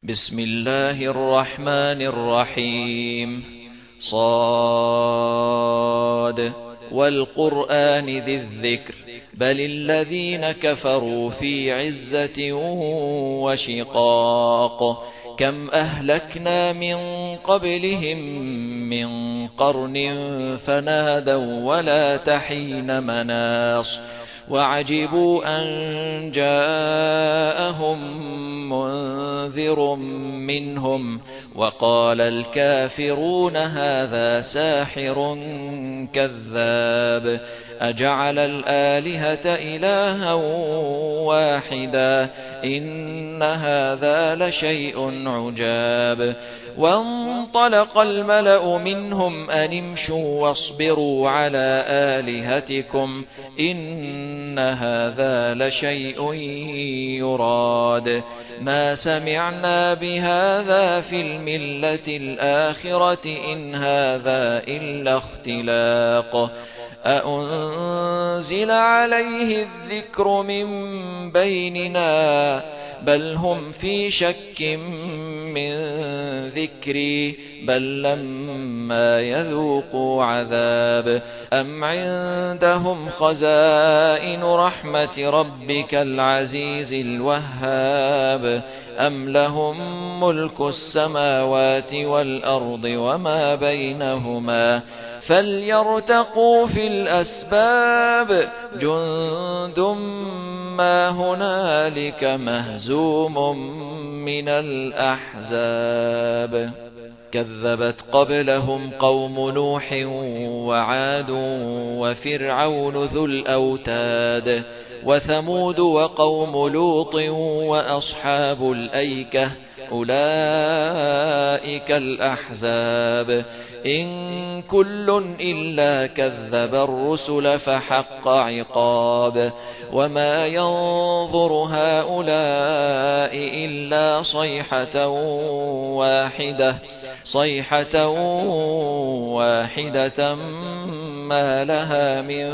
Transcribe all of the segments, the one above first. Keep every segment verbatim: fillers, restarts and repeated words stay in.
بسم الله الرحمن الرحيم. صاد والقرآن ذي الذكر بل الذين كفروا في عزة وشقاق كم أهلكنا من قبلهم من قرن فنادوا ولا تحين مناص وعجبوا أن جاءهم منذر منهم وقال الكافرون هذا ساحر كذاب أجعل الآلهة إلها واحدا إن هذا لشيء عجاب. وانطلق الملأ منهم أن امشوا واصبروا على آلهتكم إن هذا لشيء يراد ما سمعنا بهذا في الملة الآخرة إن هذا إلا اختلاق أأنزل عليه الذكر من بيننا بل هم في شك من ذكري بل لما يذوقوا عذاب أم عندهم خزائن رحمة ربك العزيز الوهاب أم لهم ملك السماوات والأرض وما بينهما فليرتقوا في الأسباب جند ما هنالك مهزوم من الأحزاب. كذبت قبلهم قوم نوح وعاد وفرعون ذو الأوتاد وثمود وقوم لوط وأصحاب الأيكة أولئك الأحزاب إن كل إلا كذب الرسل فحق عقاب وما ينظر هؤلاء إلا صيحة واحدة صيحة واحدة ما لها من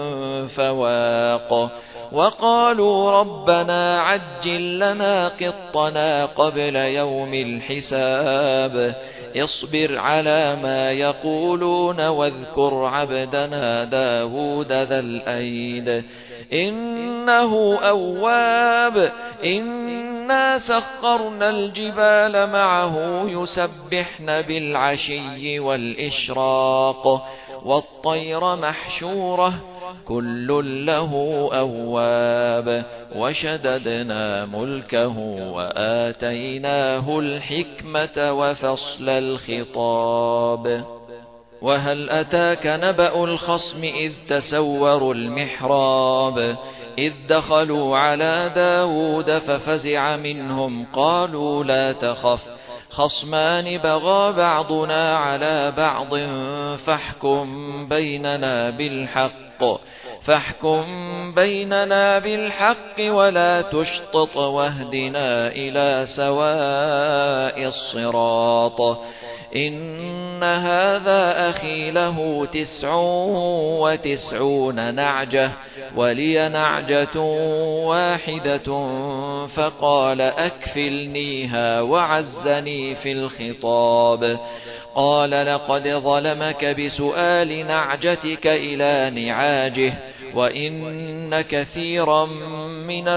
فواق وقالوا ربنا عجل لنا قطنا قبل يوم الحساب اصبر على ما يقولون واذكر عبدنا داود ذا الأيد إنه أواب إنا سخرنا الجبال معه يسبحن بالعشي والإشراق والطير محشورة كل له أواب وشددنا ملكه وآتيناه الحكمة وفصل الخطاب. وهل أتاك نبأ الخصم إذ تسوروا المحراب إذ دخلوا على داود ففزع منهم قالوا لا تخف خصمان بغى بعضنا على بعض فاحكم بيننا بالحق فاحكم بيننا بالحق ولا تشطط واهدنا إلى سواء الصراط إن هذا أخي له تسع وتسعون نعجة ولي نعجة واحدة فقال أكفلنيها وعزني في الخطاب قال لقد ظلمك بسؤال نعجتك إلى نعاجه وإن كثيرا من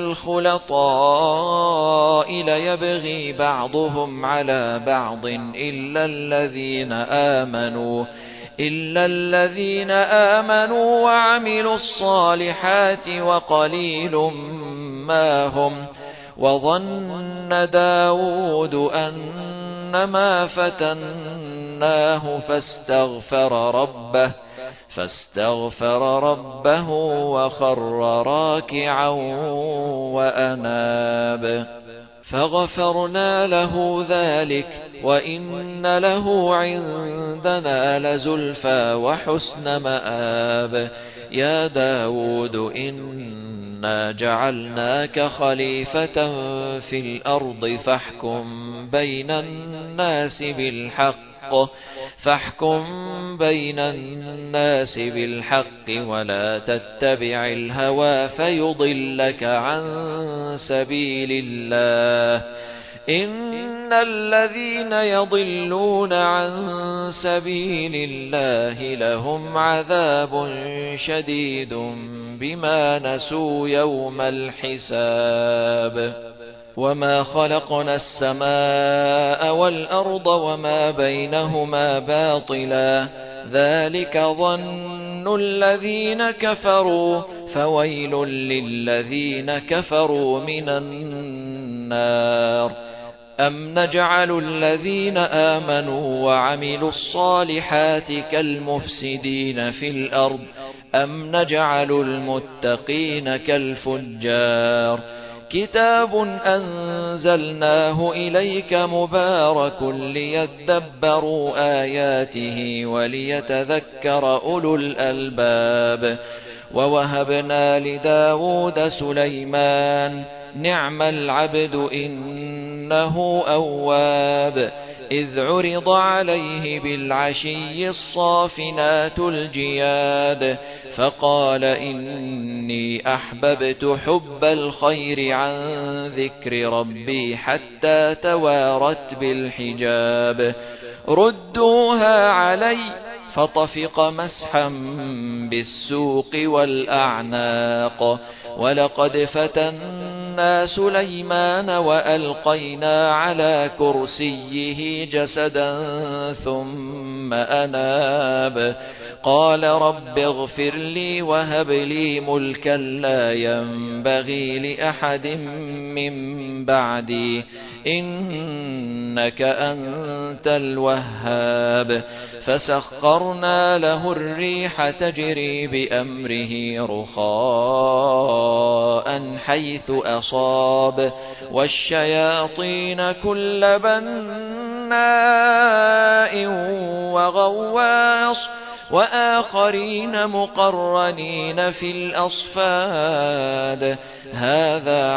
الخلطاء ليبغي بعضهم على بعض إلا الذين آمنوا إلا الذين آمنوا وعملوا الصالحات وقليل ما هم وظن داود أنما فتناه فاستغفر ربه فاستغفر ربه وخر راكعا وأناب فغفرنا له ذلك وإن له عندنا لزلفى وحسن مآب. يا داود إنا جعلناك خليفة في الأرض فاحكم بين الناس بالحق فاحكم بين الناس بالحق ولا تتبع الهوى فيضلك عن سبيل الله إن الذين يضلون عن سبيل الله لهم عذاب شديد بما نسوا يوم الحساب وما خلقنا السماء والأرض وما بينهما باطلا ذلك ظن الذين كفروا فويل للذين كفروا من النار أم نجعل الذين آمنوا وعملوا الصالحات كالمفسدين في الأرض أم نجعل المتقين كالفجار كتاب أنزلناه إليك مبارك ليدبروا آياته وليتذكر أولو الألباب ووهبنا لداود سليمان نعم العبد إنه أواب إذ عرض عليه بالعشي الصافنات الجياد فقال إني أحببت حب الخير عن ذكر ربي حتى توارت بالحجاب ردوها علي فطفق مسحا بالسوق والأعناق ولقد فتنا سليمان وألقينا على كرسيه جسدا ثم أناب قال رب اغفر لي وهب لي ملكا لا ينبغي لأحد من بعدي إنك أنت الوهاب فسخرنا له الريح تجري بأمره رخاء حيث أصاب والشياطين كل بناء وغواص وآخرين مقرنين في الأصفاد هذا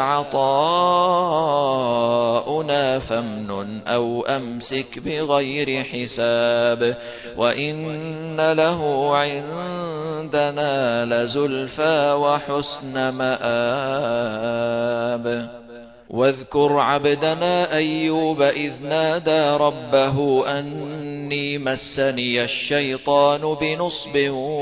عطاؤنا فامنن أو أمسك بغير حساب وإن له عندنا لزلفى وحسن مآب واذكر عبدنا أيوب إذ نادى ربه أني مسني الشيطان بنصب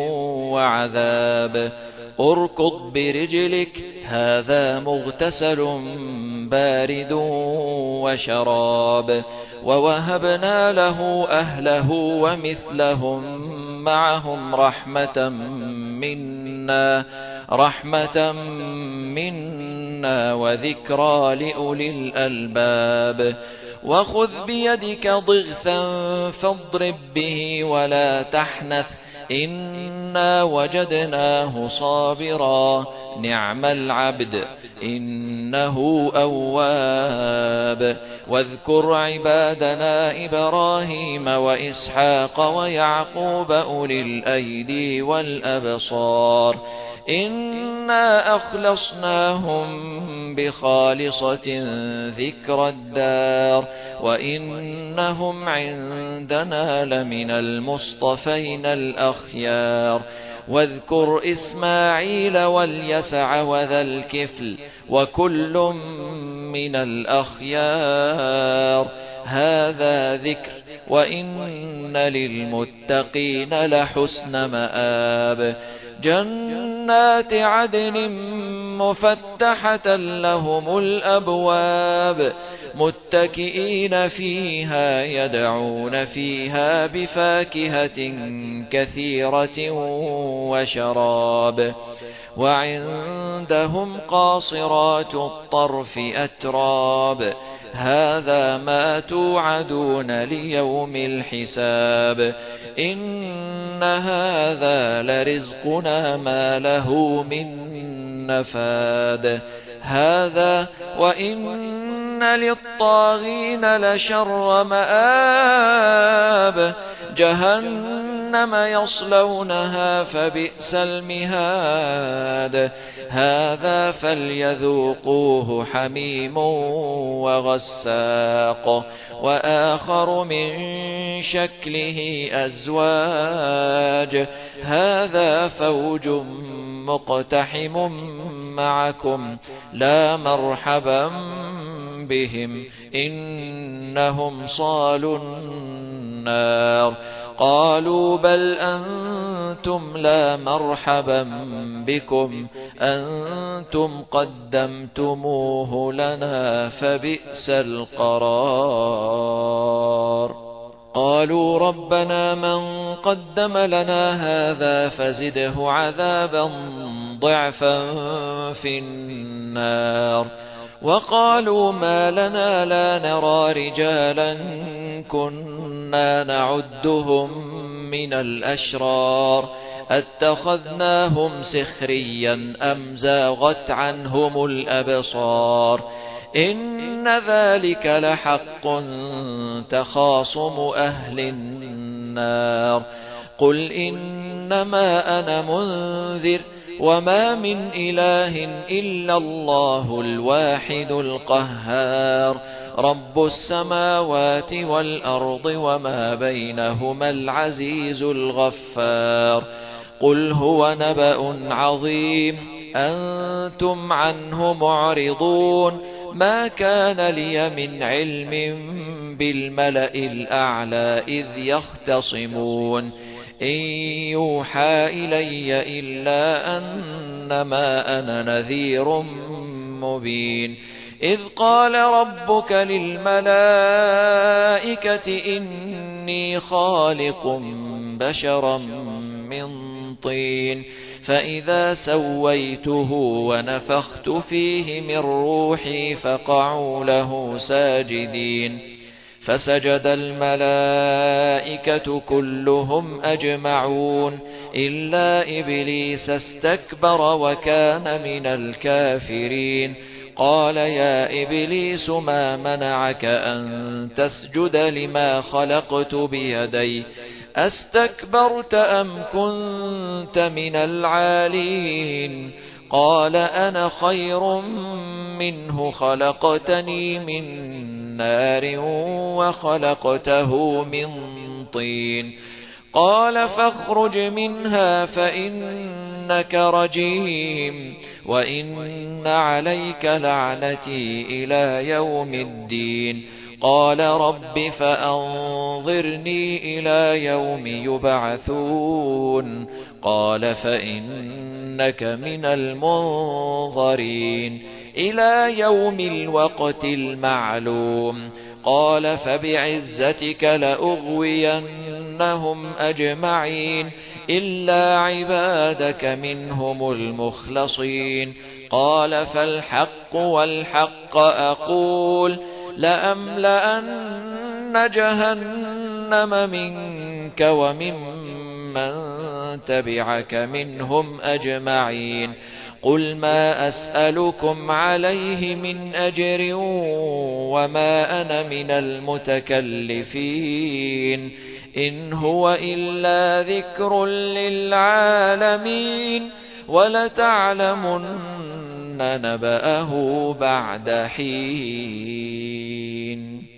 وعذاب اركض برجلك هذا مغتسل بارد وشراب ووهبنا له أهله ومثلهم معهم رحمة منا رحمة منا وذكرى لأولي الألباب وخذ بيدك ضغثا فاضرب به ولا تحنث إنا وجدناه صابرا نعم العبد إنه أواب واذكر عبادنا إبراهيم وإسحاق ويعقوب أولي الأيدي والأبصار إنا أخلصناهم بخالصة ذكر الدار وإنهم عندنا لمن المصطفين الأخيار واذكر إسماعيل واليسع وذا الكفل وكل من الأخيار هذا ذكر وإن للمتقين لحسن مآب جنات عدن مفتحة لهم الأبواب متكئين فيها يدعون فيها بفاكهة كثيرة وشراب وعندهم قاصرات الطرف أتراب هذا ما توعدون ليوم الحساب إن هذا لرزقنا ما له من نفاد هذا وإن للطاغين لشر مآب جهنم يصلونها فبئس المهاد هذا فليذوقوه حميم وغساق وآخر من شكله أزواج هذا فوج مقتحم معكم لا مرحبا بهم إنهم صالوا النار. قالوا بل أنتم لا مرحبا بكم أنتم قدمتموه لنا فبئس القرار. قالوا ربنا من قدم لنا هذا فزده عذابا ضعفا في النار. وقالوا ما لنا لا نرى رجالا كنا نعدهم من الأشرار أتخذناهم سخريا أم زاغت عنهم الأبصار إن ذلك لحق تخاصم أهل النار. قل إنما أنا منذر وما من إله إلا الله الواحد القهار رب السماوات والأرض وما بينهما العزيز الغفار. قل هو نبأ عظيم أنتم عنه معرضون ما كان لي من علم بالملأ الأعلى إذ يختصمون إن يوحى إلي إلا أنما أنا نذير مبين. إذ قال ربك للملائكة إني خالق بشرا من طين فإذا سويته ونفخت فيه من روحي فقعوا له ساجدين. فسجد الملائكة كلهم أجمعون إلا إبليس استكبر وكان من الكافرين. قال يا إبليس ما منعك أن تسجد لما خلقت بيدي أستكبرت أم كنت من العالين؟ قال أنا خير منه خلقتني من نار وخلقته من طين. قال فاخرج منها فإنك رجيم وإن عليك لعنتي إلى يوم الدين. قال رب فأنظرني إلى يوم يبعثون. قال فإنك من المنظرين إلى يوم الوقت المعلوم. قال فبعزتك لأغوينهم أجمعين إلا عبادك منهم المخلصين. قال فالحق والحق أقول لأملأن جهنم منك وممن تبعك منهم أجمعين. قل ما أسألكم عليه من أجر وما أنا من المتكلفين إن هو إلا ذكر للعالمين ولتعلمن نبأه بعد حين.